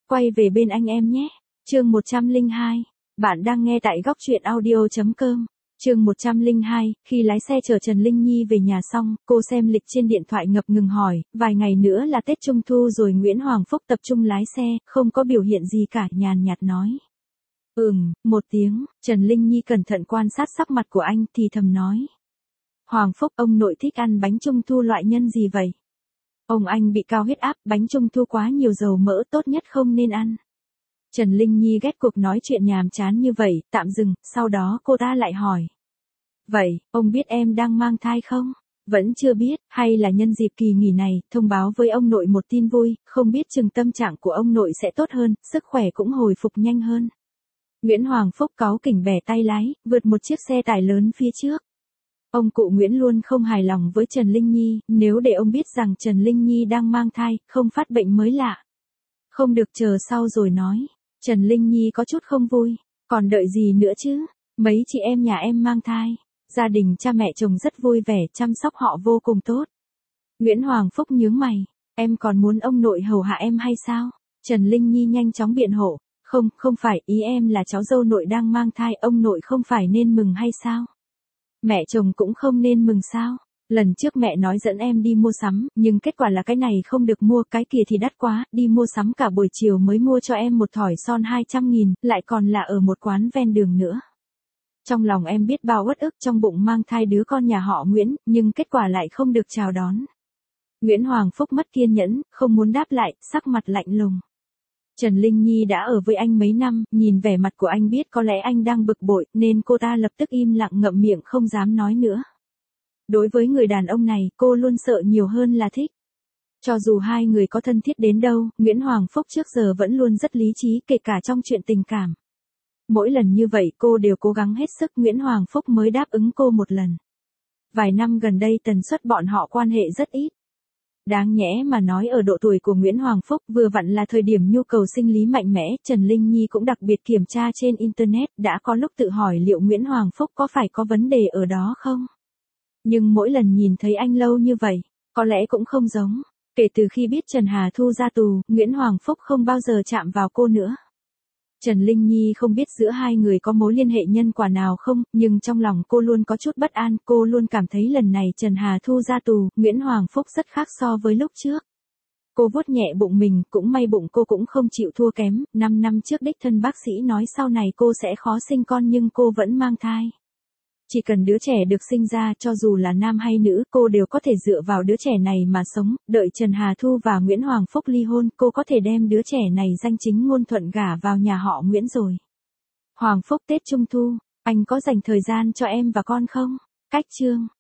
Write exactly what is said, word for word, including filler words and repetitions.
Quay về bên anh em nhé. Chương một trăm lẻ hai. Bạn đang nghe tại góc truyện audio chấm com. Chương một trăm lẻ hai, khi lái xe chở Trần Linh Nhi về nhà xong, cô xem lịch trên điện thoại ngập ngừng hỏi, vài ngày nữa là Tết Trung Thu rồi. Nguyễn Hoàng Phúc tập trung lái xe, không có biểu hiện gì cả, nhàn nhạt nói. Ừm, một tiếng. Trần Linh Nhi cẩn thận quan sát sắc mặt của anh thì thầm nói. Hoàng Phúc, ông nội thích ăn bánh Trung Thu loại nhân gì vậy? Ông anh bị cao huyết áp, bánh Trung Thu quá nhiều dầu mỡ, tốt nhất không nên ăn. Trần Linh Nhi ghét cuộc nói chuyện nhàm chán như vậy, tạm dừng, sau đó cô ta lại hỏi. Vậy, ông biết em đang mang thai không? Vẫn chưa biết, hay là nhân dịp kỳ nghỉ này, thông báo với ông nội một tin vui, không biết chừng tâm trạng của ông nội sẽ tốt hơn, sức khỏe cũng hồi phục nhanh hơn. Nguyễn Hoàng Phúc cáu kỉnh bẻ tay lái, vượt một chiếc xe tải lớn phía trước. Ông cụ Nguyễn luôn không hài lòng với Trần Linh Nhi, nếu để ông biết rằng Trần Linh Nhi đang mang thai, không phát bệnh mới lạ. Không được, chờ sau rồi nói. Trần Linh Nhi có chút không vui, còn đợi gì nữa chứ, mấy chị em nhà em mang thai, gia đình cha mẹ chồng rất vui vẻ, chăm sóc họ vô cùng tốt. Nguyễn Hoàng Phúc nhướng mày, em còn muốn ông nội hầu hạ em hay sao? Trần Linh Nhi nhanh chóng biện hộ, không, không phải, ý em là cháu dâu nội đang mang thai, ông nội không phải nên mừng hay sao? Mẹ chồng cũng không nên mừng sao? Lần trước mẹ nói dẫn em đi mua sắm, nhưng kết quả là cái này không được mua, cái kia thì đắt quá, đi mua sắm cả buổi chiều mới mua cho em một thỏi son hai trăm nghìn, lại còn là ở một quán ven đường nữa. Trong lòng em biết bao uất ức, trong bụng mang thai đứa con nhà họ Nguyễn, nhưng kết quả lại không được chào đón. Nguyễn Hoàng Phúc mất kiên nhẫn, không muốn đáp lại, sắc mặt lạnh lùng. Trần Linh Nhi đã ở với anh mấy năm, nhìn vẻ mặt của anh biết có lẽ anh đang bực bội, nên cô ta lập tức im lặng ngậm miệng không dám nói nữa. Đối với người đàn ông này, cô luôn sợ nhiều hơn là thích. Cho dù hai người có thân thiết đến đâu, Nguyễn Hoàng Phúc trước giờ vẫn luôn rất lý trí, kể cả trong chuyện tình cảm. Mỗi lần như vậy cô đều cố gắng hết sức, Nguyễn Hoàng Phúc mới đáp ứng cô một lần. Vài năm gần đây tần suất bọn họ quan hệ rất ít. Đáng nhẽ mà nói ở độ tuổi của Nguyễn Hoàng Phúc vừa vặn là thời điểm nhu cầu sinh lý mạnh mẽ, Trần Linh Nhi cũng đặc biệt kiểm tra trên Internet, đã có lúc tự hỏi liệu Nguyễn Hoàng Phúc có phải có vấn đề ở đó không? Nhưng mỗi lần nhìn thấy anh lâu như vậy, có lẽ cũng không giống. Kể từ khi biết Trần Hà Thu ra tù, Nguyễn Hoàng Phúc không bao giờ chạm vào cô nữa. Trần Linh Nhi không biết giữa hai người có mối liên hệ nhân quả nào không, nhưng trong lòng cô luôn có chút bất an, cô luôn cảm thấy lần này Trần Hà Thu ra tù, Nguyễn Hoàng Phúc rất khác so với lúc trước. Cô vuốt nhẹ bụng mình, cũng may bụng cô cũng không chịu thua kém, năm năm trước đích thân bác sĩ nói sau này cô sẽ khó sinh con nhưng cô vẫn mang thai. Chỉ cần đứa trẻ được sinh ra, cho dù là nam hay nữ, cô đều có thể dựa vào đứa trẻ này mà sống, đợi Trần Hà Thu và Nguyễn Hoàng Phúc ly hôn, cô có thể đem đứa trẻ này danh chính ngôn thuận gả vào nhà họ Nguyễn rồi. Hoàng Phúc, Tết Trung Thu, anh có dành thời gian cho em và con không? Cách chương.